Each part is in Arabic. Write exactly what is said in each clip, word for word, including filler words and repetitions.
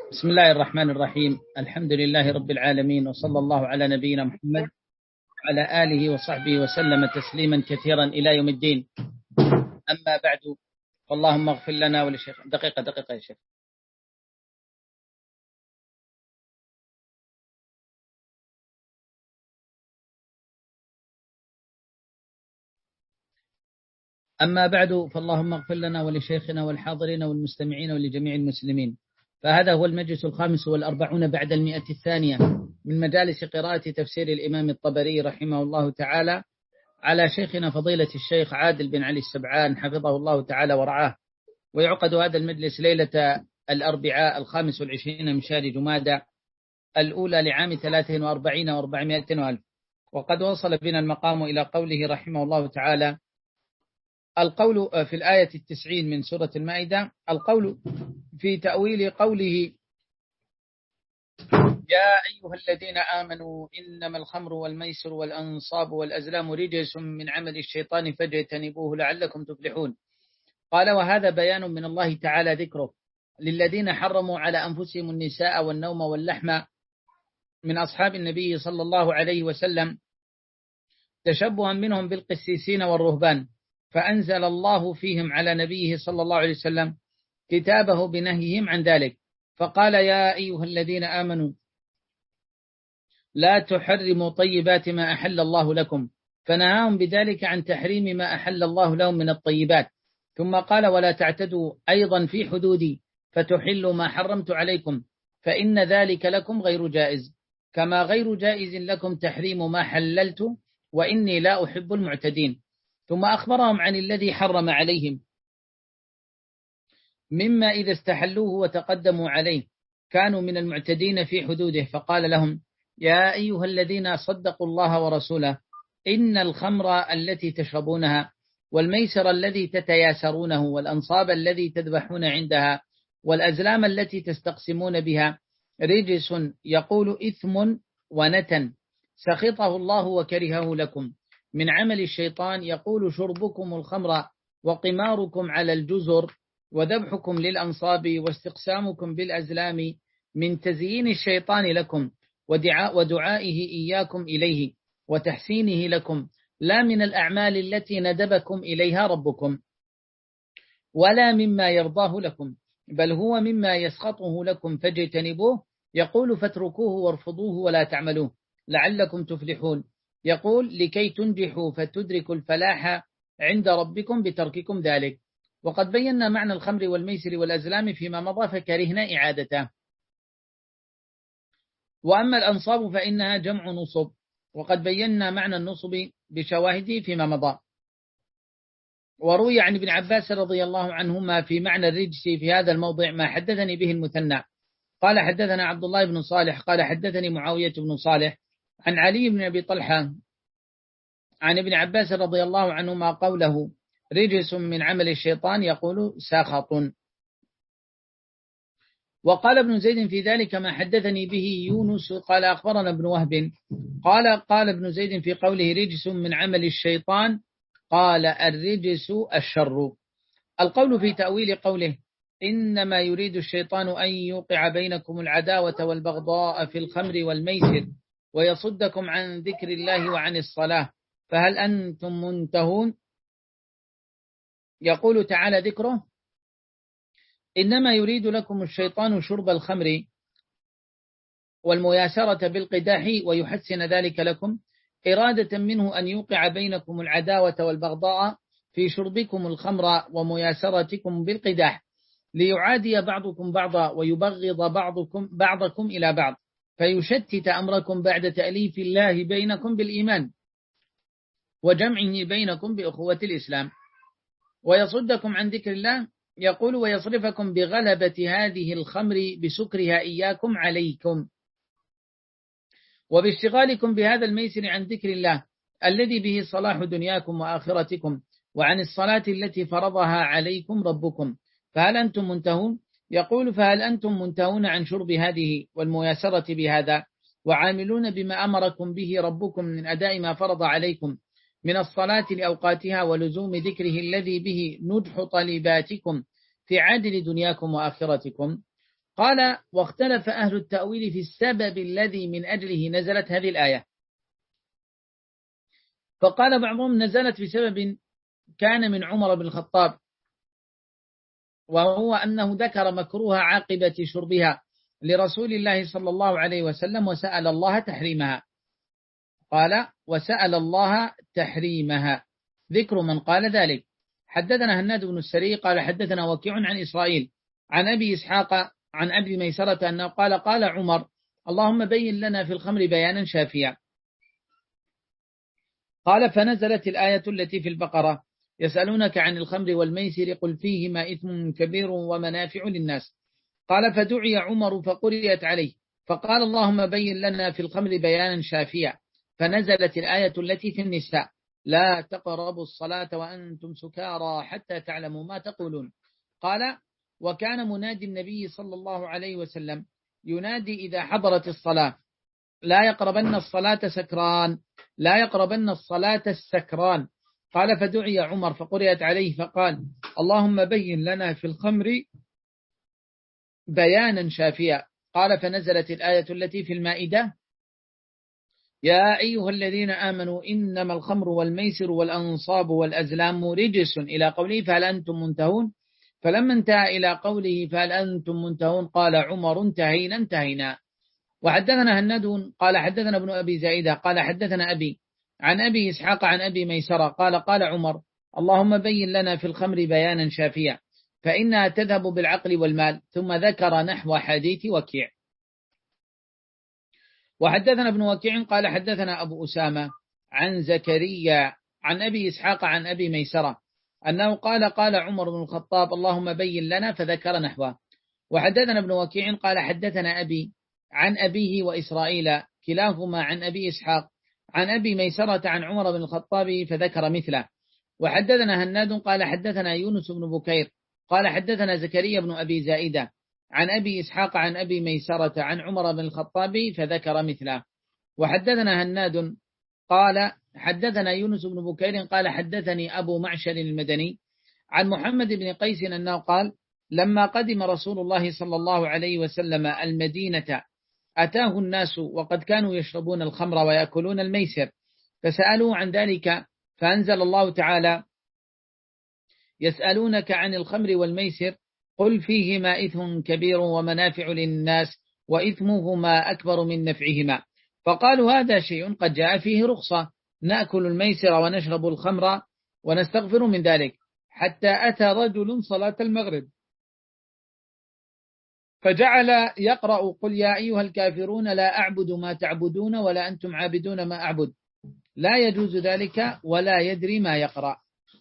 بسم الله الرحمن الرحيم. الحمد لله رب العالمين، وصلى الله على نبينا محمد وعلى آله وصحبه وسلم تسليما كثيرا إلى يوم الدين. أما بعد، فاللهم اغفر لنا ولشيخ. دقيقة دقيقة يا شيخ. أما بعد، فاللهم اغفر لنا ولشيخنا والحاضرين والمستمعين ولجميع المسلمين. فهذا هو المجلس الخامس والأربعون بعد المئة الثانية من مجالس قراءة تفسير الإمام الطبري رحمه الله تعالى على شيخنا فضيلة الشيخ عادل بن علي السبعان حفظه الله تعالى ورعاه. ويعقد هذا المجلس ليلة الأربعاء الخامس والعشرين من شهر جمادى الأولى لعام ثلاثين وأربعين وأربعمائة وألف. وقد وصل بنا المقام إلى قوله رحمه الله تعالى، القول في الآية التسعين من سورة المائدة، القول في تأويل قوله: يا أيها الذين آمنوا إنما الخمر والميسر والأنصاب والأزلام رجس من عمل الشيطان فاجتنبوه لعلكم تفلحون. قال: وهذا بيان من الله تعالى ذكره للذين حرموا على أنفسهم النساء والنوم واللحم من أصحاب النبي صلى الله عليه وسلم تشبها منهم بالقسيسين والرهبان، فأنزل الله فيهم على نبيه صلى الله عليه وسلم كتابه بنهيهم عن ذلك، فقال: يا أيها الذين آمنوا لا تحرموا طيبات ما أحل الله لكم، فنهاهم بذلك عن تحريم ما أحل الله لهم من الطيبات. ثم قال: ولا تعتدوا أيضا في حدودي فتحلوا ما حرمت عليكم، فإن ذلك لكم غير جائز، كما غير جائز لكم تحريم ما حللت، وإني لا أحب المعتدين. ثم أخبرهم عن الذي حرم عليهم مما إذا استحلوه وتقدموا عليه كانوا من المعتدين في حدوده، فقال لهم: يا أيها الذين صدقوا الله ورسوله إن الخمر التي تشربونها والميسر الذي تتياسرونه والأنصاب الذي تذبحون عندها والأزلام التي تستقسمون بها رجس، يقول إثم ونتن سخطه الله وكرهه لكم من عمل الشيطان، يقول شربكم الخمر وقماركم على الجزر وذبحكم للأنصاب واستقسامكم بالأزلام من تزيين الشيطان لكم ودعائه إياكم إليه وتحسينه لكم، لا من الأعمال التي ندبكم إليها ربكم، ولا مما يرضاه لكم، بل هو مما يسخطه لكم فاجتنبوه، يقول فاتركوه وارفضوه ولا تعملوه لعلكم تفلحون، يقول لكي تنجحوا فتدركوا الفلاح عند ربكم بترككم ذلك. وقد بينا معنى الخمر والميسر والأزلام فيما مضى فكرهنا إعادته. وأما الأنصاب فإنها جمع نصب، وقد بينا معنى النصب بشواهده فيما مضى. وروي عن ابن عباس رضي الله عنهما في معنى الرجس في هذا الموضع ما حدثني به المثنى قال: حدثنا عبد الله بن صالح قال حدثني معاوية بن صالح عن علي بن أبي طلحة عن ابن عباس رضي الله عنهما قوله رجس من عمل الشيطان، يقول ساخط. وقال ابن زيد في ذلك ما حدثني به يونس قال أخبرنا ابن وهب قال قال ابن زيد في قوله رجس من عمل الشيطان، قال الرجس الشر. القول في تأويل قوله إنما يريد الشيطان أن يوقع بينكم العداوة والبغضاء في الخمر والميسر ويصدكم عن ذكر الله وعن الصلاة، فهل أنتم منتهون؟ يقول تعالى ذكره: إنما يريد لكم الشيطان شرب الخمر والمياسرة بالقداح ويحسن ذلك لكم، إرادة منه أن يوقع بينكم العداوة والبغضاء في شربكم الخمر ومياسرتكم بالقداح، ليعادي بعضكم بعضا ويبغض بعضكم بعضكم إلى بعض، فيشتت أمركم بعد تأليف الله بينكم بالإيمان وجمعه بينكم بأخوة الإسلام، ويصدكم عن ذكر الله، يقول ويصرفكم بغلبة هذه الخمر بسكرها إياكم عليكم وباشتغالكم بهذا الميسر عن ذكر الله الذي به صلاح دنياكم وآخرتكم وعن الصلاة التي فرضها عليكم ربكم، فهل أنتم منتهون؟ يقول فهل أنتم منتهون عن شرب هذه والمياسرة بهذا وعاملون بما أمركم به ربكم من أداء ما فرض عليكم من الصلاة لأوقاتها ولزوم ذكره الذي به نجح طالباتكم في عادل دنياكم وآخرتكم؟ قال واختلف أهل التأويل في السبب الذي من أجله نزلت هذه الآية. فقال بعضهم نزلت بسبب كان من عمر بن الخطاب، وهو أنه ذكر مكروه عاقبة شربها لرسول الله صلى الله عليه وسلم وسأل الله تحريمها. قال وسأل الله تحريمها، ذكر من قال ذلك. حدثنا هناد بن السري قال حدثنا وكيع عن إسرائيل عن أبي إسحاق عن أبي ميسرة أنه قال قال عمر اللهم بين لنا في الخمر بيانا شافيا. قال فنزلت الآية التي في البقرة يسألونك عن الخمر والميسر قل فيهما إثم كبير ومنافع للناس. قال فدعي عمر فقرئت عليه فقال اللهم بين لنا في الخمر بيانا شافيا، فنزلت الآية التي في النساء لا تقربوا الصلاة وأنتم سكارى حتى تعلموا ما تقولون. قال وكان منادي النبي صلى الله عليه وسلم ينادي إذا حضرت الصلاة لا يقربن الصلاة سكران، لا يقربن الصلاة السكران. قال فدعي عمر فقرئت عليه فقال اللهم بين لنا في الخمر بيانا شافيا. قال فنزلت الآية التي في المائدة يا أيها الذين آمنوا إنما الخمر والميسر والأنصاب والأزلام رجس إلى قوله فهل أنتم منتهون. فلما انتهى إلى قوله فهل أنتم منتهون قال عمر انتهينا انتهينا. وحدثنا هناد قال حدثنا ابن أبي زائدة قال حدثنا أبي عن أبي إسحاق عن أبي ميسرة قال قال عمر اللهم بين لنا في الخمر بيانا شافيا فإنها تذهب بالعقل والمال. ثم ذكر نحو حديث وكيع. وحدثنا ابن وكيع قال حدثنا أبو أسامة عن زكريا عن أبي إسحاق عن أبي ميسرة أنه قال قال عمر بن الخطاب اللهم بين لنا فذكر نحوه. وحدثنا ابن وكيع قال حدثنا أبي عن أبيه وإسرائيل كلاهما عن أبي إسحاق عن أبي ميسرة عن عمر بن الخطاب فذكر مثله. وحدثنا هناد قال حدثنا يونس بن بكير قال حدثنا زكريا بن أبي زائدة عن أبي إسحاق عن أبي ميسرة عن عمر بن الخطاب فذكر مثله. وحدثنا هناد قال حدثنا يونس بن بكير قال حدثني أبو معشر المدني عن محمد بن قيس أنه قال لما قدم رسول الله صلى الله عليه وسلم المدينة أتاه الناس وقد كانوا يشربون الخمر ويأكلون الميسر فسألوا عن ذلك فأنزل الله تعالى يسألونك عن الخمر والميسر قل فيهما إثم كبير ومنافع للناس وإثمهما أكبر من نفعهما. فقالوا هذا شيء قد جاء فيه رخصة نأكل الميسر ونشرب الخمر ونستغفر من ذلك. حتى أتى رجل صلاة المغرب فجعل يقرأ قل يا أيها الكافرون لا أعبد ما تعبدون ولا أنتم عابدون ما أعبد لا يجوز ذلك ولا يدري ما يقرأ.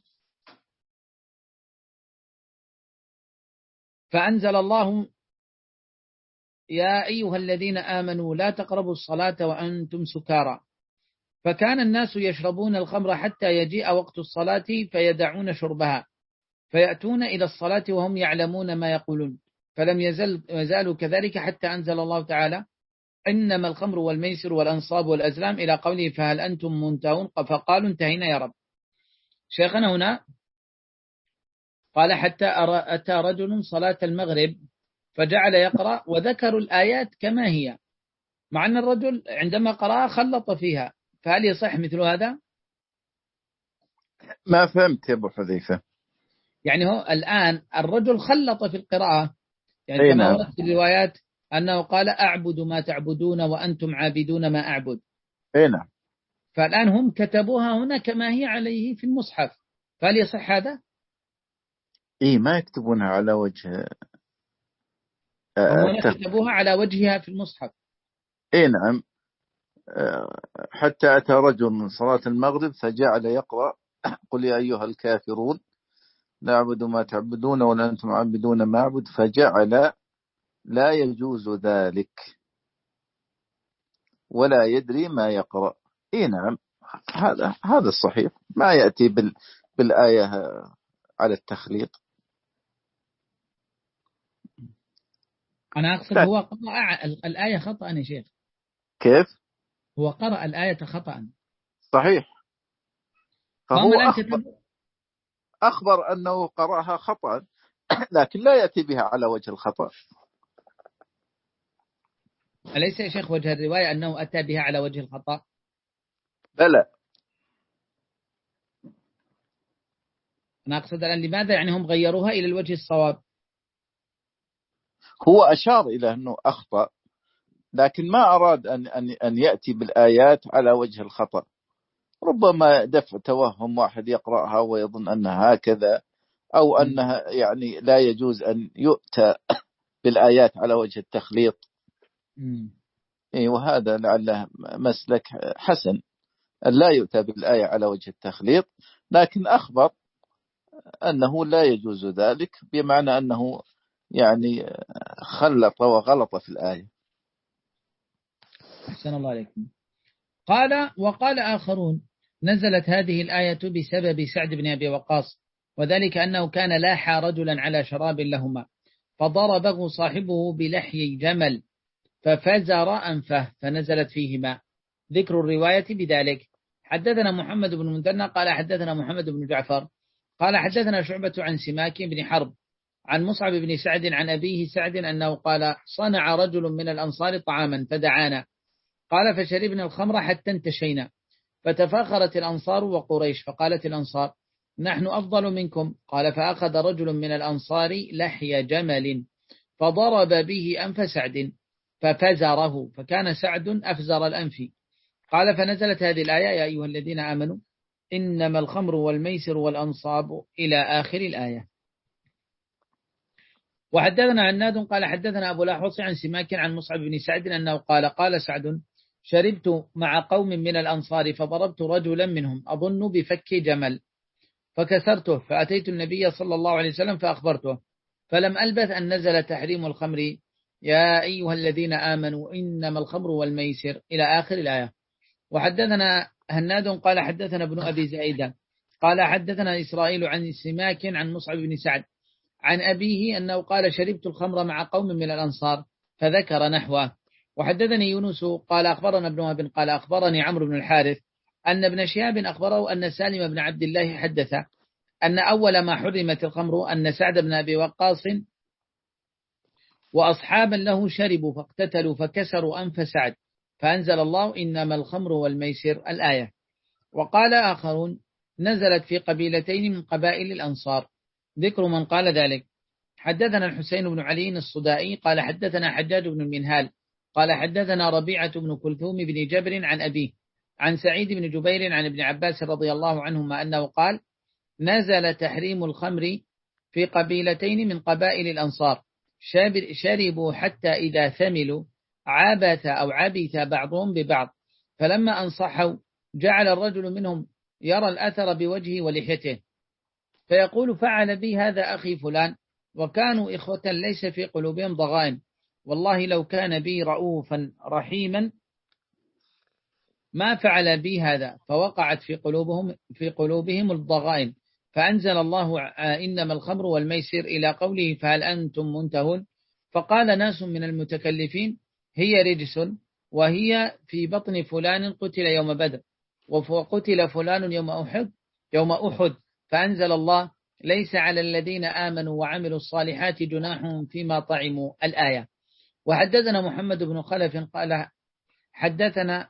فأنزل الله يا أيها الذين آمنوا لا تقربوا الصلاة وأنتم سكارى. فكان الناس يشربون الخمر حتى يجيء وقت الصلاة فيدعون شربها فيأتون إلى الصلاة وهم يعلمون ما يقولون فلم يزل يزالوا كذلك حتى أنزل الله تعالى إنما الخمر والميسر والأنصاب والأزلام إلى قوله فهل أنتم منتهون فقالوا انتهينا يا رب. شيخنا هنا قال حتى أتى رجل صلاة المغرب فجعل يقرأ وذكروا الآيات كما هي مع أن الرجل عندما قرأ خلط فيها، فهل يصح مثل هذا؟ ما فهمت يا أبو حذيفة. يعني هو الآن الرجل خلط في القراءة يعني أي كما نعم. ورد في الروايات أنه قال أعبد ما تعبدون وأنتم عابدون ما أعبد. أي نعم. فالآن هم كتبوها هنا كما هي عليه في المصحف، فهل يصح هذا؟ إيه ما يكتبونها على وجه هم هنا التخ... كتبوها على وجهها في المصحف. إيه نعم. حتى أتى رجل من صلاة المغرب فجعل يقرأ قل يا أيها الكافرون لا أعبد ما تعبدون ولا أنتم عابدون ما أعبد فجعل لا يجوز ذلك ولا يدري ما يقرأ. إيه نعم هذا هذا الصحيح، ما يأتي بال بالآية على التخليط. أنا أقصد هو قرأ الآية خطأ يا شيخ. كيف؟ هو قرأ الآية خطأ. صحيح. فهو أخبر, أخبر أنه قرأها خطأ لكن لا يأتي بها على وجه الخطأ. أليس يا شيخ وجه الرواية أنه أتى بها على وجه الخطأ؟ بلى. أنا أقصد الآن لماذا يعني هم غيروها إلى الوجه الصواب؟ هو أشار إلى أنه أخطأ، لكن ما أراد أن أن أن يأتي بالآيات على وجه الخطأ. ربما دفع توهم، واحد يقرأها ويظن أنها هكذا، أو أنها يعني لا يجوز أن يؤتى بالآيات على وجه التخليط. إيه، وهذا لعله مسلك حسن، أن لا يؤتى بالآية على وجه التخليط، لكن أخبر أنه لا يجوز ذلك، بمعنى أنه يعني خلط وغلط في الآية. أحسن الله عليكم. قال وقال آخرون نزلت هذه الآية بسبب سعد بن أبي وقاص، وذلك أنه كان لاحى رجلا على شراب لهما فضربه صاحبه بلحي جمل ففزر أنفه فنزلت فيهما. ذكر الرواية بذلك. حدثنا محمد بن المثنى قال حدثنا محمد بن جعفر قال حدثنا شعبة عن سماك بن حرب عن مصعب بن سعد عن أبيه سعد أنه قال صنع رجل من الأنصار طعاما فدعانا، قال فشربنا الخمر حتى انتشينا، فتفاخرت الأنصار وقريش، فقالت الأنصار نحن أفضل منكم، قال فأخذ رجل من الأنصار لحي جمل فضرب به أنف سعد ففزره، فكان سعد أفزر الأنف. قال فنزلت هذه الآية يا أيها الذين آمنوا إنما الخمر والميسر والأنصاب إلى آخر الآية. وحدثنا عناد قال حدثنا أبو الأحوص عن سماك عن مصعب بن سعد أنه قال قال سعد شربت مع قوم من الأنصار فضربت رجلا منهم أظن بفك جمل فكسرته، فأتيت النبي صلى الله عليه وسلم فأخبرته، فلم ألبث أن نزل تحريم الخمر يا أيها الذين آمنوا إنما الخمر والميسر إلى آخر الآية. وحدثنا هناد قال حدثنا ابن أبي زائدة قال حدثنا إسرائيل عن سماك عن مصعب بن سعد عن أبيه أنه قال شربت الخمر مع قوم من الأنصار فذكر نحوه. وحدثني يونس قال أخبرنا ابن وهب قال أخبرني عمرو بن الحارث أن ابن شهاب أخبره أن سالم بن عبد الله حدث أن أول ما حرمت الخمر أن سعد بن أبي وقاص وأصحابا له شربوا فاقتتلوا فكسروا أنف سعد فأنزل الله إنما الخمر والميسر الآية. وقال آخرون نزلت في قبيلتين من قبائل الأنصار. ذكر من قال ذلك. حدثنا الحسين بن علي الصدائي قال حدثنا حجاج بن المنهال قال حدثنا ربيعة بن كلثوم بن جبر عن أبيه عن سعيد بن جبير عن ابن عباس رضي الله عنهما أنه قال نزل تحريم الخمر في قبيلتين من قبائل الأنصار شربوا حتى إذا ثملوا عابث أو عبث بعضهم ببعض، فلما أنصحوا جعل الرجل منهم يرى الأثر بوجهه ولحيته فيقول فعل بي هذا أخي فلان، وكانوا إخوة ليس في قلوبهم ضغائن، والله لو كان بي رؤوفا رحيما ما فعل بي هذا، فوقعت في قلوبهم في قلوبهم الضغائن، فأنزل الله إنما الخمر والميسر إلى قوله فهل أنتم منتهون، فقال ناس من المتكلفين هي رجس وهي في بطن فلان قتل يوم بدر وقتل فلان يوم أحد يوم أحد فأنزل الله ليس على الذين آمنوا وعملوا الصالحات جناح فيما طعموا الآية. وحدثنا محمد بن خلف قال حدثنا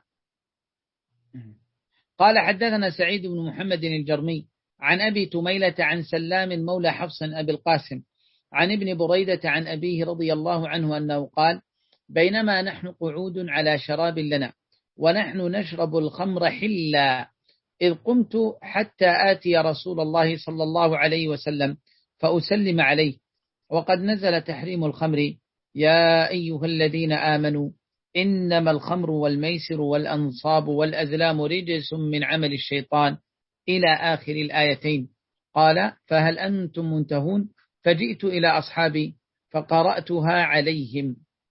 قال حدثنا سعيد بن محمد الجرمي عن أبي تميلة عن سلام مولى حفص أبي القاسم عن ابن بريدة عن أبيه رضي الله عنه أنه قال بينما نحن قعود على شراب لنا ونحن نشرب الخمر حلا إذ قمت حتى آتي رسول الله صلى الله عليه وسلم فأسلم عليه وقد نزل تحريم الخمر يا أيها الذين آمنوا إنما الخمر والميسر والأنصاب والأزلام رجس من عمل الشيطان إلى آخر الآيتين. قال فهل أنتم منتهون؟ فجئت إلى أصحابي فقرأتها عليهم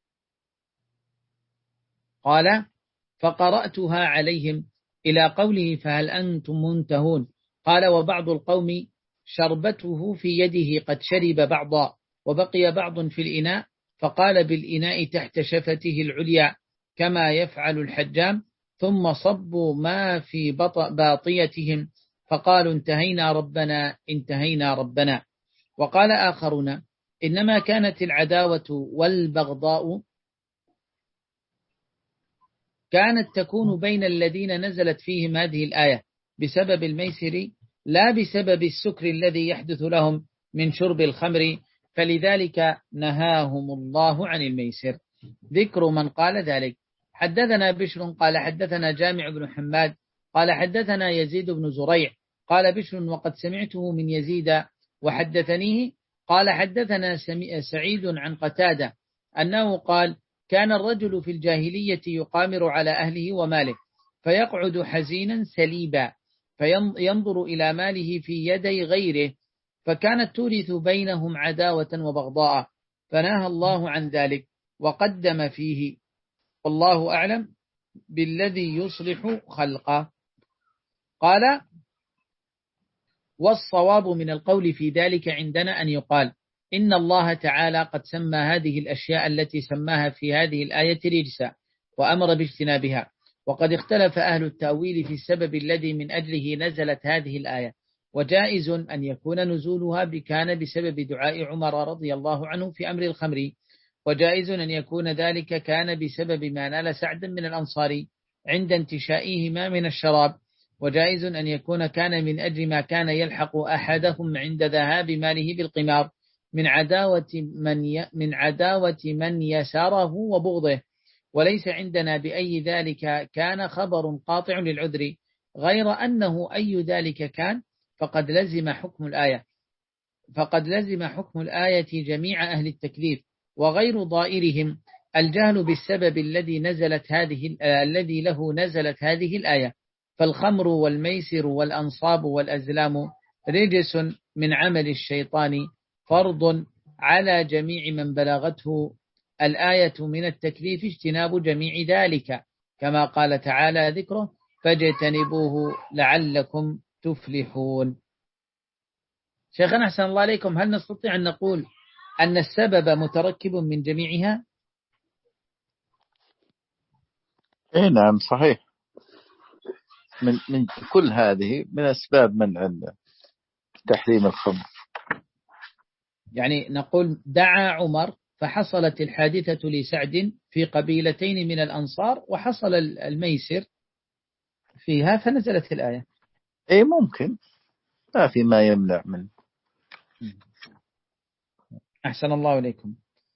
قال فقرأتها عليهم إلى قوله فهل أنتم منتهون. قال وبعض القوم شربته في يده قد شرب بعضا وبقي بعض في الإناء، فقال بالإناء تحت شفته العليا كما يفعل الحجام، ثم صبوا ما في باطيتهم فقالوا انتهينا ربنا انتهينا ربنا. وقال آخرون إنما كانت العداوة والبغضاء كانت تكون بين الذين نزلت فيهم هذه الآية بسبب الميسر لا بسبب السكر الذي يحدث لهم من شرب الخمر، فلذلك نهاهم الله عن الميسر. ذكر من قال ذلك. حدثنا بشر قال حدثنا جامع بن حماد قال حدثنا يزيد بن زريع قال بشر وقد سمعته من يزيد وحدثنيه قال حدثنا سعيد عن قتادة أنه قال كان الرجل في الجاهلية يقامر على أهله وماله فيقعد حزينا سليبا فينظر إلى ماله في يدي غيره، فكانت تورث بينهم عداوة وبغضاء، فنهى الله عن ذلك وقدم فيه والله أعلم بالذي يصلح خلقه. قال والصواب من القول في ذلك عندنا أن يقال إن الله تعالى قد سمى هذه الأشياء التي سماها في هذه الآية رجسا وأمر باجتنابها، وقد اختلف أهل التأويل في السبب الذي من أجله نزلت هذه الآية، وجائز أن يكون نزولها بكان بسبب دعاء عمر رضي الله عنه في أمر الخمر، وجائز أن يكون ذلك كان بسبب ما نال سعد من الأنصار عند انتشائهما من الشراب، وجائز أن يكون كان من أجل ما كان يلحق أحدهم عند ذهاب ماله بالقمار من عداوة من ي... من عداوة من يساره وبغضه، وليس عندنا بأي ذلك كان خبر قاطع للعذر، غير أنه أي ذلك كان فقد لزم حكم الآية فقد لزم حكم الآية جميع أهل التكليف وغير ضائرهم الجهل بالسبب الذي نزلت هذه الذي له نزلت هذه الآية. فالخمر والميسر والأنصاب والأزلام رجس من عمل الشيطان، فرض على جميع من بلغته الآية من التكليف اجتناب جميع ذلك، كما قال تعالى ذكره فاجتنبوه لعلكم تفلحون. شيخنا أحسن الله عليكم، هل نستطيع أن نقول أن السبب متركب من جميعها؟ إيه نعم صحيح، من من كل هذه من أسباب منع تحريم الخمر. يعني نقول دعا عمر فحصلت الحادثة لسعد في قبيلتين من الأنصار وحصل الميسر فيها فنزلت الآية. إيه ممكن، ما في ما يمنع منه. أحسن الله إليكم.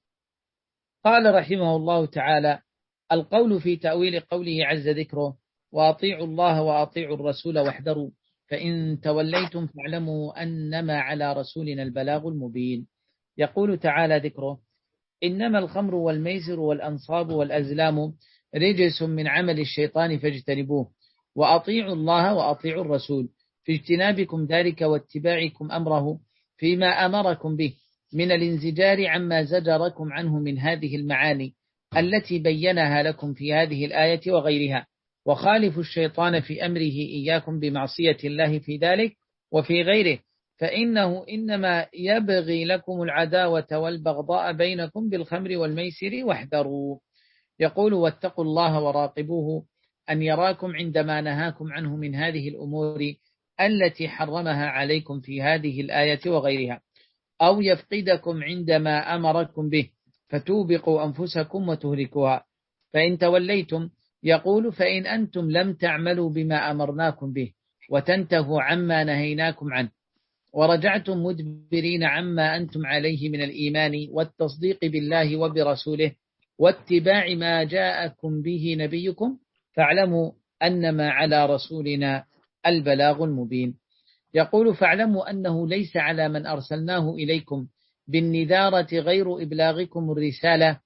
قال رحمه الله تعالى: القول في تأويل قوله عز ذكره وأطيعوا الله وأطيعوا الرسول واحذروا فإن توليتم فاعلموا أنما على رسولنا البلاغ المبين. يقول تعالى ذكره: إنما الخمر والميسر والأنصاب والأزلام رجس من عمل الشيطان فاجتنبوه وأطيعوا الله وأطيعوا الرسول، في اجتنابكم ذلك واتباعكم أمره فيما أمركم به من الانزجار عما زجركم عنه من هذه المعاني التي بينها لكم في هذه الآية وغيرها، وخالفوا الشيطان في أمره إياكم بمعصية الله في ذلك وفي غيره، فإنه إنما يبغي لكم العداوة والبغضاء بينكم بالخمر والميسر واحذروا. يقول: واتقوا الله وراقبوه أن يراكم عندما نهاكم عنه من هذه الأمور التي حرمها عليكم في هذه الآية وغيرها، أو يفقدكم عندما أمركم به فتوبقوا أنفسكم وتهلكوها. فإن توليتم يقول: فإن أنتم لم تعملوا بما أمرناكم به وتنتهوا عما نهيناكم عنه ورجعتم مدبرين عما أنتم عليه من الإيمان والتصديق بالله وبرسوله واتباع ما جاءكم به نبيكم، فاعلموا أنما على رسولنا البلاغ المبين. يقول: فاعلموا أنه ليس على من أرسلناه إليكم بالنذارة غير إبلاغكم الرسالة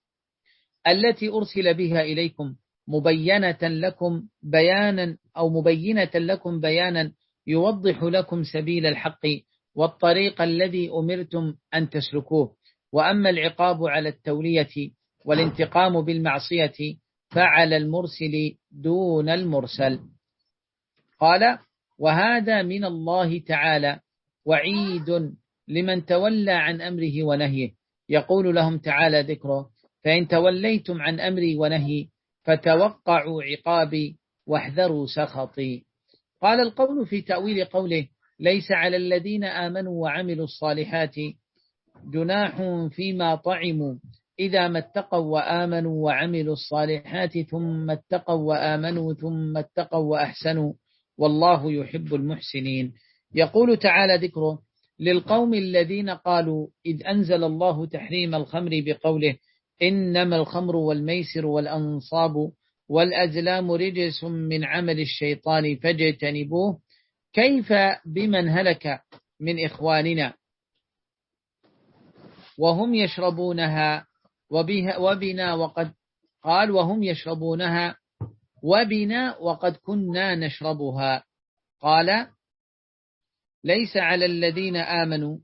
التي أرسل بها إليكم مبينة لكم بيانا أو مبينة لكم بيانا يوضح لكم سبيل الحق والطريق الذي أمرتم أن تسلكوه، وأما العقاب على التولية والانتقام بالمعصية فعلى المرسل دون المرسل. قال: وهذا من الله تعالى وعيد لمن تولى عن أمره ونهيه. يقول لهم تعالى ذكره: فإن توليتم عن أمري ونهي فتوقعوا عقابي واحذروا سخطي. قال: القول في تأويل قوله ليس على الذين آمنوا وعملوا الصالحات جناح فيما طعموا إذا ما اتقوا وآمنوا وعملوا الصالحات ثم اتقوا وآمنوا ثم اتقوا وأحسنوا والله يحب المحسنين. يقول تعالى ذكره للقوم الذين قالوا إذ أنزل الله تحريم الخمر بقوله إنما الخمر والميسر والأنصاب والأزلام رجس من عمل الشيطان فاجتنبوه، كيف بمن هلك من إخواننا وهم يشربونها وبها وبنا وقد قال وهم يشربونها وبنا وقد كنا نشربها. قال ليس على الذين آمنوا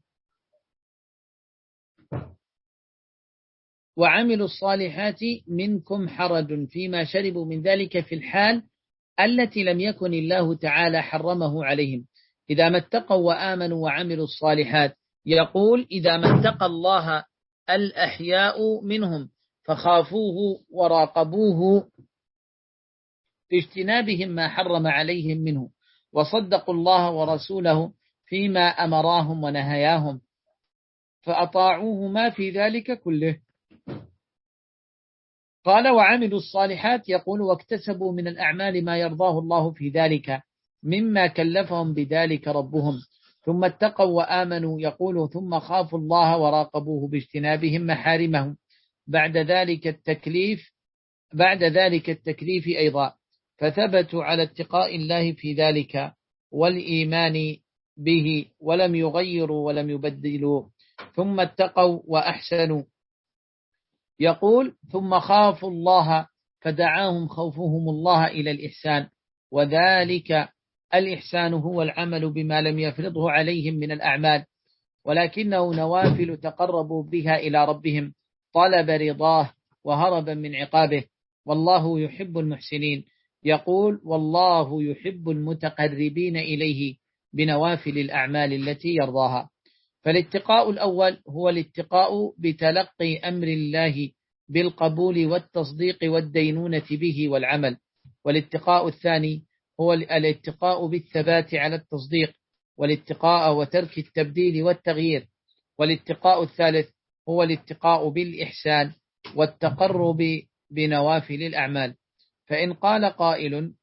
وعملوا الصالحات منكم حرج فيما شربوا من ذلك في الحال التي لم يكن الله تعالى حرمه عليهم إذا ما اتقوا وآمنوا وعملوا الصالحات. يقول إذا ما اتقى الله الأحياء منهم فخافوه وراقبوه باجتنابهم ما حرم عليهم منه وصدقوا الله ورسوله فيما أمراهم ونهياهم فأطاعوه ما في ذلك كله. قال وعملوا الصالحات يقول واكتسبوا من الأعمال ما يرضاه الله في ذلك مما كلفهم بذلك ربهم ثم اتقوا وآمنوا يقول ثم خافوا الله وراقبوه باجتنابهم محارمهم بعد ذلك التكليف بعد ذلك التكليف أيضا فثبتوا على اتقاء الله في ذلك والإيمان به ولم يغيروا ولم يبدلوا ثم اتقوا وأحسنوا. يقول ثم خافوا الله فدعاهم خوفهم الله إلى الإحسان وذلك الإحسان هو العمل بما لم يفرضه عليهم من الأعمال ولكنه نوافل تقربوا بها إلى ربهم طلب رضاه وهربا من عقابه والله يحب المحسنين. يقول والله يحب المتقربين إليه بنوافل الأعمال التي يرضاها. فالاتقاء الأول هو الاتقاء بتلقي أمر الله بالقبول والتصديق والدينونة به والعمل، والاتقاء الثاني هو الاتقاء بالثبات على التصديق والاتقاء وترك التبديل والتغيير، والاتقاء الثالث هو الاتقاء بالإحسان والتقرب بنوافل الأعمال. فإن قال قائل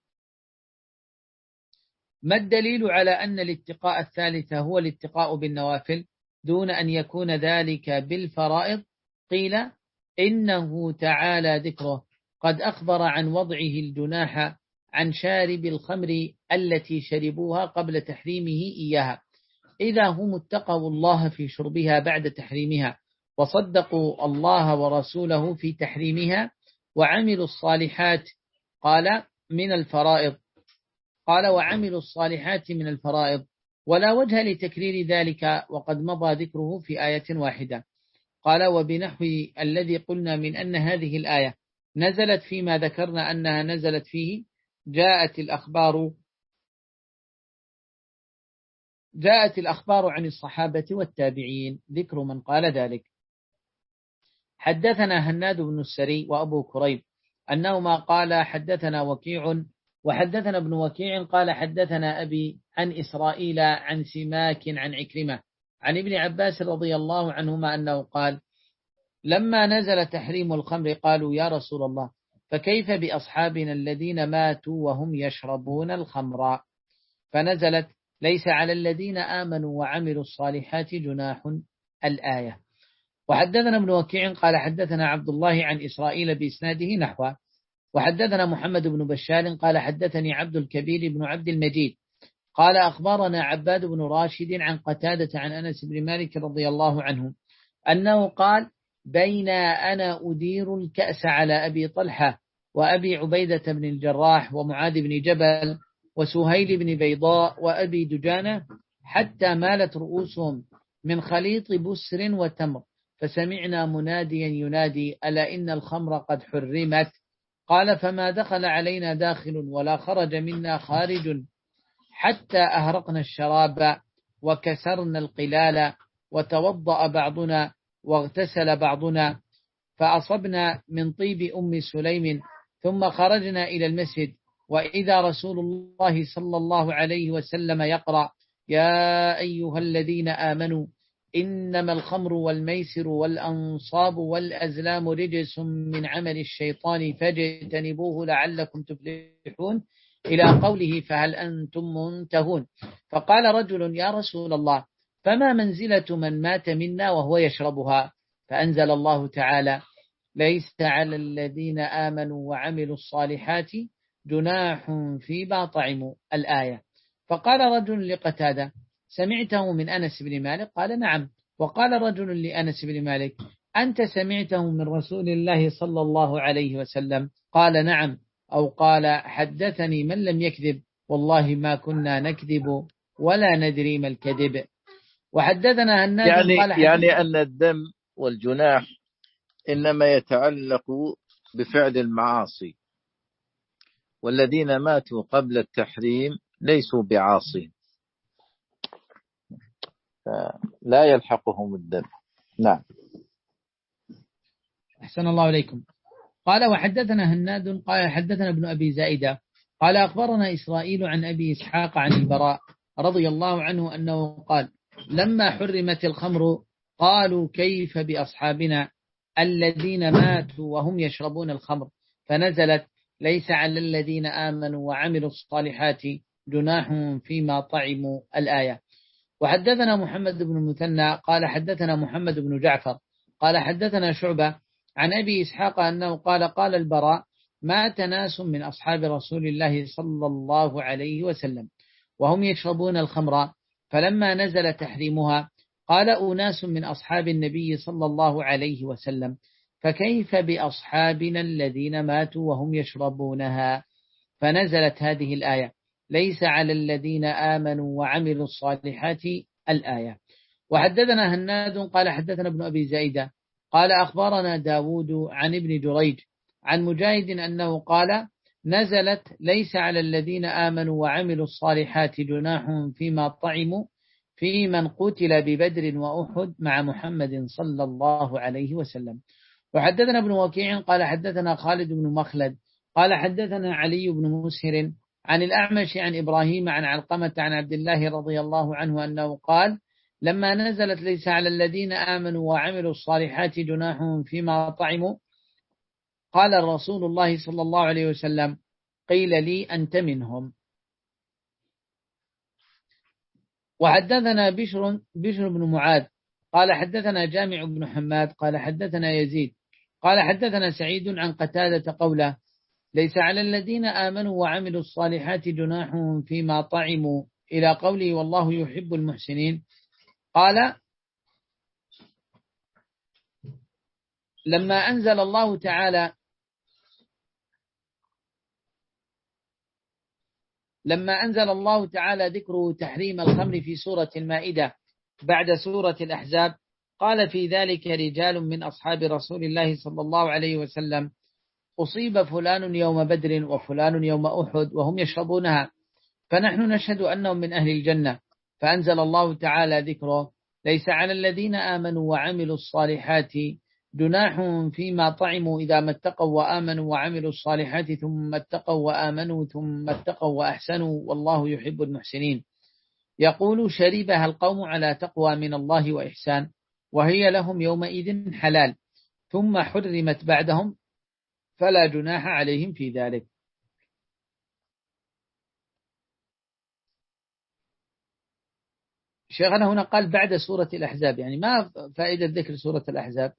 ما الدليل على أن الاتقاء الثالث هو الاتقاء بالنوافل دون أن يكون ذلك بالفرائض؟ قيل إنه تعالى ذكره قد أخبر عن وضعه الجناح عن شارب الخمر التي شربوها قبل تحريمه إياها إذا هم اتقوا الله في شربها بعد تحريمها وصدقوا الله ورسوله في تحريمها وعملوا الصالحات قال من الفرائض قال وعملوا الصالحات من الفرائض ولا وجه لتكرير ذلك وقد مضى ذكره في آية واحدة. قال وبنحو الذي قلنا من أن هذه الآية نزلت فيما ذكرنا أنها نزلت فيه جاءت الأخبار جاءت الأخبار عن الصحابة والتابعين ذكر من قال ذلك. حدثنا هناد بن السري وأبو كريب أنهما قال حدثنا وكيع وحدثنا ابن وكيع قال حدثنا أبي عن إسرائيل عن سماك عن عكرمة عن ابن عباس رضي الله عنهما أنه قال لما نزل تحريم الخمر قالوا يا رسول الله فكيف بأصحابنا الذين ماتوا وهم يشربون الخمر؟ فنزلت ليس على الذين آمنوا وعملوا الصالحات جناح الآية. وحدثنا ابن وكيع قال حدثنا عبد الله عن إسرائيل بإسناده نحوه. وحدثنا محمد بن بشار قال حدثني عبد الكبير بن عبد المجيد قال أخبرنا عباد بن راشد عن قتادة عن أنس بن مالك رضي الله عنه أنه قال بين أنا أدير الكأس على أبي طلحة وأبي عبيدة بن الجراح ومعاذ بن جبل وسهيل بن بيضاء وأبي دجانة حتى مالت رؤوسهم من خليط بسر وتمر فسمعنا مناديا ينادي ألا إن الخمر قد حرمت. قال فما دخل علينا داخل ولا خرج منا خارج حتى أهرقنا الشراب وكسرنا القلال وتوضأ بعضنا واغتسل بعضنا فأصبنا من طيب أم سليم ثم خرجنا إلى المسجد وإذا رسول الله صلى الله عليه وسلم يقرأ يا أيها الذين آمنوا إنما الخمر والميسر والأنصاب والأزلام رجس من عمل الشيطان فاجتنبوه لعلكم تفلحون إلى قوله فهل أنتم منتهون. فقال رجل يا رسول الله فما منزلة من مات منا وهو يشربها؟ فأنزل الله تعالى ليس على الذين آمنوا وعملوا الصالحات جناح فيما طعموا الآية. فقال رجل لقتادة سمعته من أنس بن مالك؟ قال نعم. وقال رجل لأنس بن مالك أنت سمعته من رسول الله صلى الله عليه وسلم؟ قال نعم. أو قال حدثني من لم يكذب والله ما كنا نكذب ولا ندري ما الكذب. وحدثنا هناد يعني قال يعني أن الذم والجناح إنما يتعلق بفعل المعاصي، والذين ماتوا قبل التحريم ليسوا بعاصين لا يلحقهم الذم. نعم. أحسن الله عليكم. قال وحدثنا هناد قال حدثنا ابن أبي زائدة قال أخبرنا إسرائيل عن أبي إسحاق عن البراء رضي الله عنه أنه قال لما حرمت الخمر قالوا كيف بأصحابنا الذين ماتوا وهم يشربون الخمر، فنزلت ليس على الذين آمنوا وعملوا الصالحات جناح فيما طعموا الآية. وحدثنا محمد بن المثنى قال حدثنا محمد بن جعفر قال حدثنا شعبة عن أبي إسحاق أنه قال قال البراء مات ناس من أصحاب رسول الله صلى الله عليه وسلم وهم يشربون الخمر، فلما نزل تحريمها قال أناس من أصحاب النبي صلى الله عليه وسلم فكيف بأصحابنا الذين ماتوا وهم يشربونها؟ فنزلت هذه الآية ليس على الذين آمنوا وعملوا الصالحات الآية. وحدثنا هناد قال حدثنا ابن أبي زائدة قال أخبرنا داود عن ابن جريج عن مجاهد أنه قال نزلت ليس على الذين آمنوا وعملوا الصالحات جناح فيما طعموا في من قتل ببدر وأحد مع محمد صلى الله عليه وسلم. وحدثنا ابن وكيع قال حدثنا خالد بن مخلد قال حدثنا علي بن مسهر عن الأعمش عن إبراهيم عن علقمة عن عبد الله رضي الله عنه أنه قال لما نزلت ليس على الذين آمنوا وعملوا الصالحات جناح فيما طعموا قال رسول الله صلى الله عليه وسلم قيل لي أنت منهم. وحدثنا بشر, بشر بن معاذ قال حدثنا جامع بن حماد قال حدثنا يزيد قال حدثنا سعيد عن قتادة قوله ليس على الذين آمنوا وعملوا الصالحات جناح فيما طعموا إلى قوله والله يحب المحسنين. قال لما أنزل الله تعالى لما أنزل الله تعالى ذكر تحريم الخمر في سورة المائدة بعد سورة الأحزاب قال في ذلك رجال من أصحاب رسول الله صلى الله عليه وسلم أصيب فلان يوم بدر وفلان يوم أحد وهم يشربونها فنحن نشهد أنهم من أهل الجنة، فأنزل الله تعالى ذكره ليس على الذين آمنوا وعملوا الصالحات جناح فيما طعموا إذا ما اتقوا وآمنوا وعملوا الصالحات ثم اتقوا وآمنوا ثم اتقوا وأحسنوا والله يحب المحسنين. يقول شربها القوم على تقوى من الله وإحسان وهي لهم يومئذ حلال ثم حرمت بعدهم فلا جناح عليهم في ذلك. شيخنا هنا قال بعد سورة الأحزاب، يعني ما فائدة ذكر سورة الأحزاب؟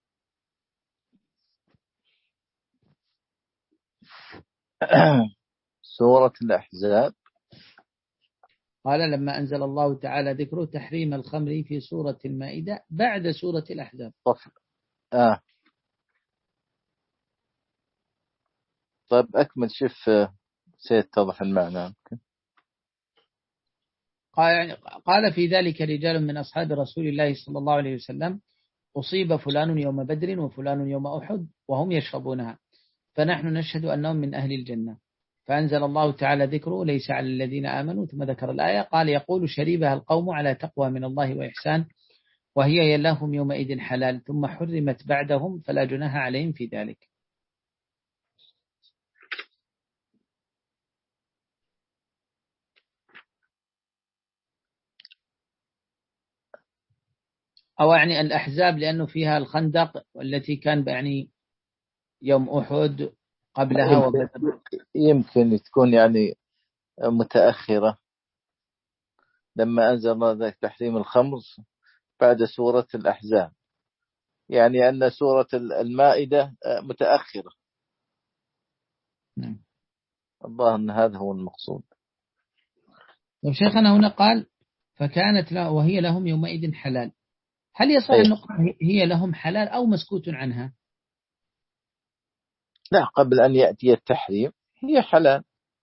سورة الأحزاب قال لما أنزل الله تعالى ذكره تحريم الخمر في سورة المائدة بعد سورة الأحزاب. طف. آه. طيب أكمل شوف سيتضح المعنى. قال, قال في ذلك رجال من أصحاب رسول الله صلى الله عليه وسلم أصيب فلان يوم بدر وفلان يوم أحد وهم يشربونها فنحن نشهد أنهم من أهل الجنة، فأنزل الله تعالى ذكره ليس على الذين آمنوا ثم ذكر الآية قال يقول شربها القوم على تقوى من الله وإحسان وهي لهم يومئذ حلال ثم حرمت بعدهم فلا جناح عليهم في ذلك. أو يعني الأحزاب لأنه فيها الخندق والتي كان يعني يوم أحد قبلها يمكن, وبدر. يمكن تكون يعني متأخرة، لما أنزل الله ذلك تحريم الخمر بعد سورة الأحزاب، يعني أن سورة المائدة متأخرة. نعم. الله أن هذا هو المقصود. طيب شيخنا هنا قال فكانت له وهي لهم يومئذ حلال، هل يصح أن نقول هي لهم حلال أو مسكوت عنها؟ لا، قبل أن يأتي التحريم هي حلال.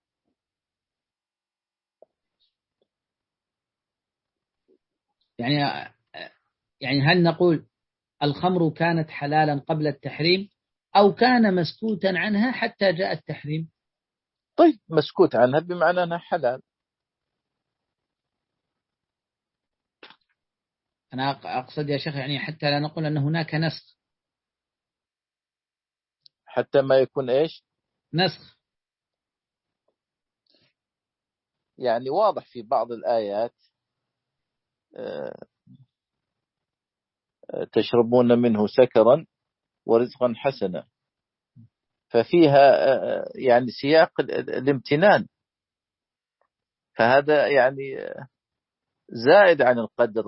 يعني يعني هل نقول الخمر كانت حلالا قبل التحريم أو كان مسكوتا عنها حتى جاء التحريم؟ طيب مسكوت عنها بمعنى أنها حلال. أنا أقصد يا شيخ يعني حتى لا نقول أن هناك نسخ. حتى ما يكون إيش؟ نسخ. يعني واضح في بعض الآيات تشربون منه سكرا ورزقا حسنا، ففيها يعني سياق الامتنان، فهذا يعني زائد عن القدر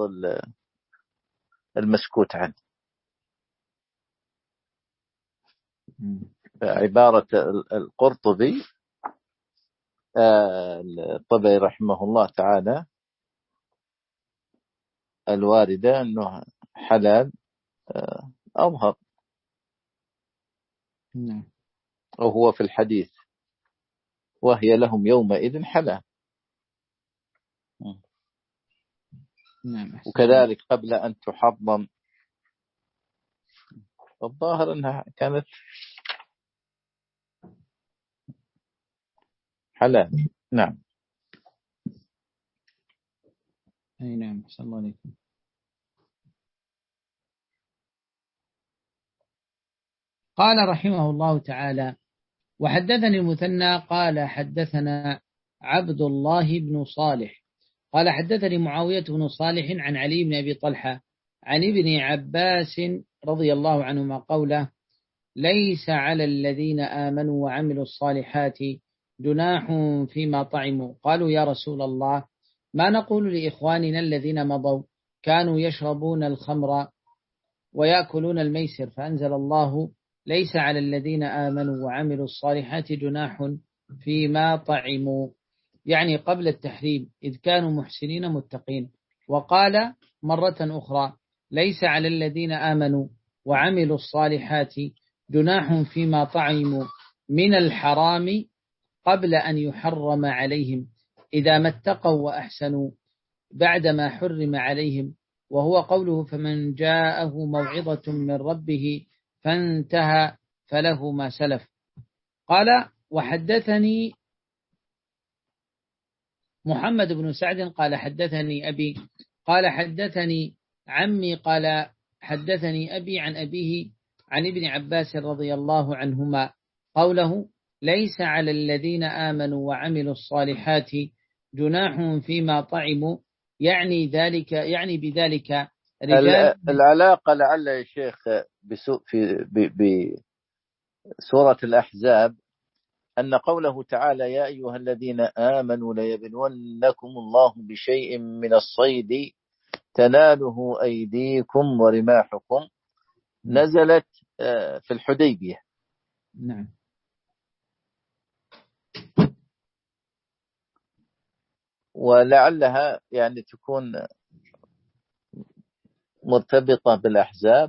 المسكوت عنه. عبارة القرطبي الطبري رحمه الله تعالى الواردة أنه حلال أظهر، وهو في الحديث وهي لهم يومئذ حلال. وكذلك قبل أن تحرم، الظاهر أنها كانت حلال. نعم. أي نعم. صلى الله عليكم. قال رحمه الله تعالى وحدثني المثنى قال حدثنا عبد الله بن صالح قال حدثني معاوية بن صالح عن علي بن أبي طلحة عن ابن عباس رضي الله عنهما قوله ليس على الذين آمنوا وعملوا الصالحات جناح فيما طعموا. قالوا يا رسول الله ما نقول لإخواننا الذين مضوا كانوا يشربون الخمر ويأكلون الميسر؟ فأنزل الله ليس على الذين آمنوا وعملوا الصالحات جناح فيما طعموا، يعني قبل التحريم إذ كانوا محسنين متقين. وقال مرة أخرى ليس على الذين آمنوا وعملوا الصالحات جناح فيما طعموا من الحرام قبل أن يحرم عليهم إذا ما اتقوا وأحسنوا بعدما حرم عليهم، وهو قوله فمن جاءه موعظة من ربه فانتهى فله ما سلف. قال وحدثني محمد بن سعد قال حدثني أبي قال حدثني عمي قال حدثني أبي عن أبيه عن ابن عباس رضي الله عنهما قوله ليس على الذين آمنوا وعملوا الصالحات جناح فيما طعموا، يعني ذلك يعني بذلك رجال. العلاقة لعل يا شيخ في بسورة الأحزاب أن قوله تعالى يا أيها الذين آمنوا ليبلونكم الله بشيء من الصيد تناله أيديكم ورماحكم نزلت في الحديبية. نعم. ولعلها يعني تكون مرتبطة بالأحزاب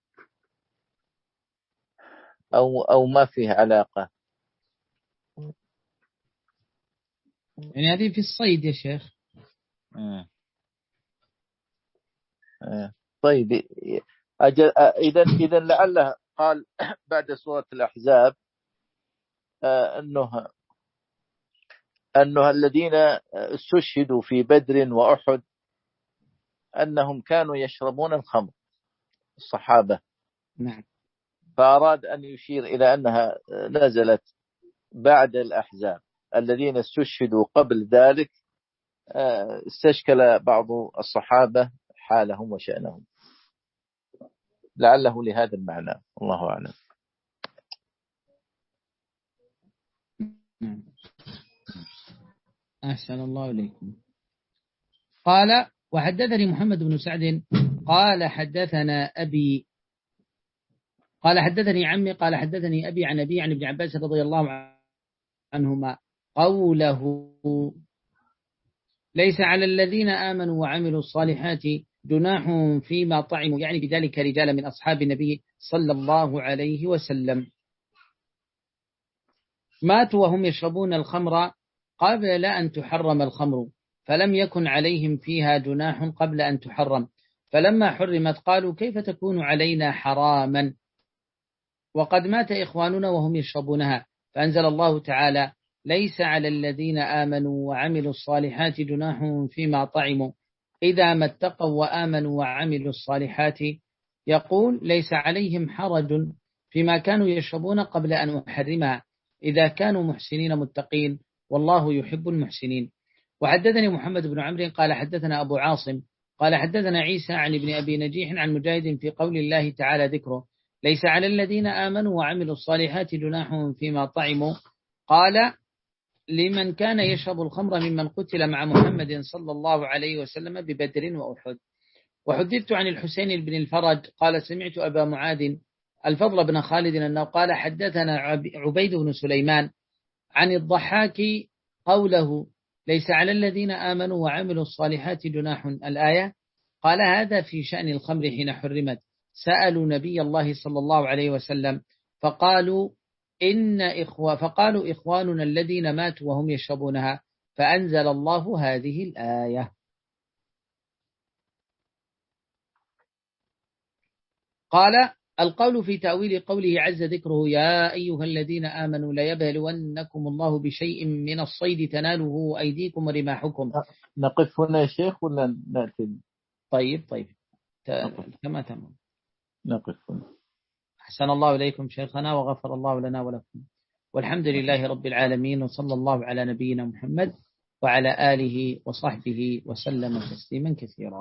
أو أو ما فيه علاقة. يعني هذه في الصيد يا شيخ. مم. طيب إذا إذا لعله قال بعد سورة الأحزاب أنه أنه الذين استشهدوا في بدر وأحد أنهم كانوا يشربون الخمر الصحابة. نعم. فأراد أن يشير إلى أنها نزلت بعد الأحزاب، الذين استشهدوا قبل ذلك استشكل بعض الصحابة حالهم وشأنهم. لعله لهذا المعنى، الله أعلم. أحسن الله إليكم. قال وحدثني محمد بن سعد قال حدثنا أبي قال حدثني عمي قال حدثني أبي عن أبي عن ابن عباس رضي الله عنهما قوله ليس على الذين آمنوا وعملوا الصالحات جناح فيما طعموا، يعني بذلك رجال من أصحاب النبي صلى الله عليه وسلم ماتوا وهم يشربون الخمر قبل أن تحرم الخمر، فلم يكن عليهم فيها جناح قبل أن تحرم، فلما حرمت قالوا كيف تكون علينا حراما وقد مات إخواننا وهم يشربونها، فأنزل الله تعالى ليس على الذين آمنوا وعملوا الصالحات جناح فيما طعموا إذا ما اتقوا وآمنوا وعملوا الصالحات، يقول ليس عليهم حرج فيما كانوا يشربون قبل أن أحرمها إذا كانوا محسنين متقين والله يحب المحسنين. وحدثني محمد بن عمرو قال حدثنا أبو عاصم قال حدثنا عيسى عن ابن أبي نجيح عن مجاهد في قول الله تعالى ذكره ليس على الذين آمنوا وعملوا الصالحات جناح فيما طعموا، قال لمن كان يشرب الخمر ممن قتل مع محمد صلى الله عليه وسلم ببدر وأحد. وحدثت عن الحسين بن الفرج قال سمعت أبا معاذ الفضل بن خالد أنه قال حدثنا عبيد بن سليمان عن الضحاك قوله ليس على الذين آمنوا وعملوا الصالحات جناح الآية، قال هذا في شأن الخمر حين حرمت، سألوا نبي الله صلى الله عليه وسلم فقالوا إن إخوة فقالوا إخواننا الذين ماتوا وهم يشربونها، فأنزل الله هذه الآية. قال القول في تأويل قوله عز ذكره يا أيها الذين آمنوا ليبلونكم الله بشيء من الصيد تناله أيديكم ورماحكم. نقف هنا يا شيخ ولا نأتي؟ طيب طيب كما تمام نقف هنا. أحسن الله إليكم شيخنا وغفر الله لنا ولكم، والحمد لله رب العالمين، وصلى الله على نبينا محمد وعلى آله وصحبه وسلم تسليما كثيرا.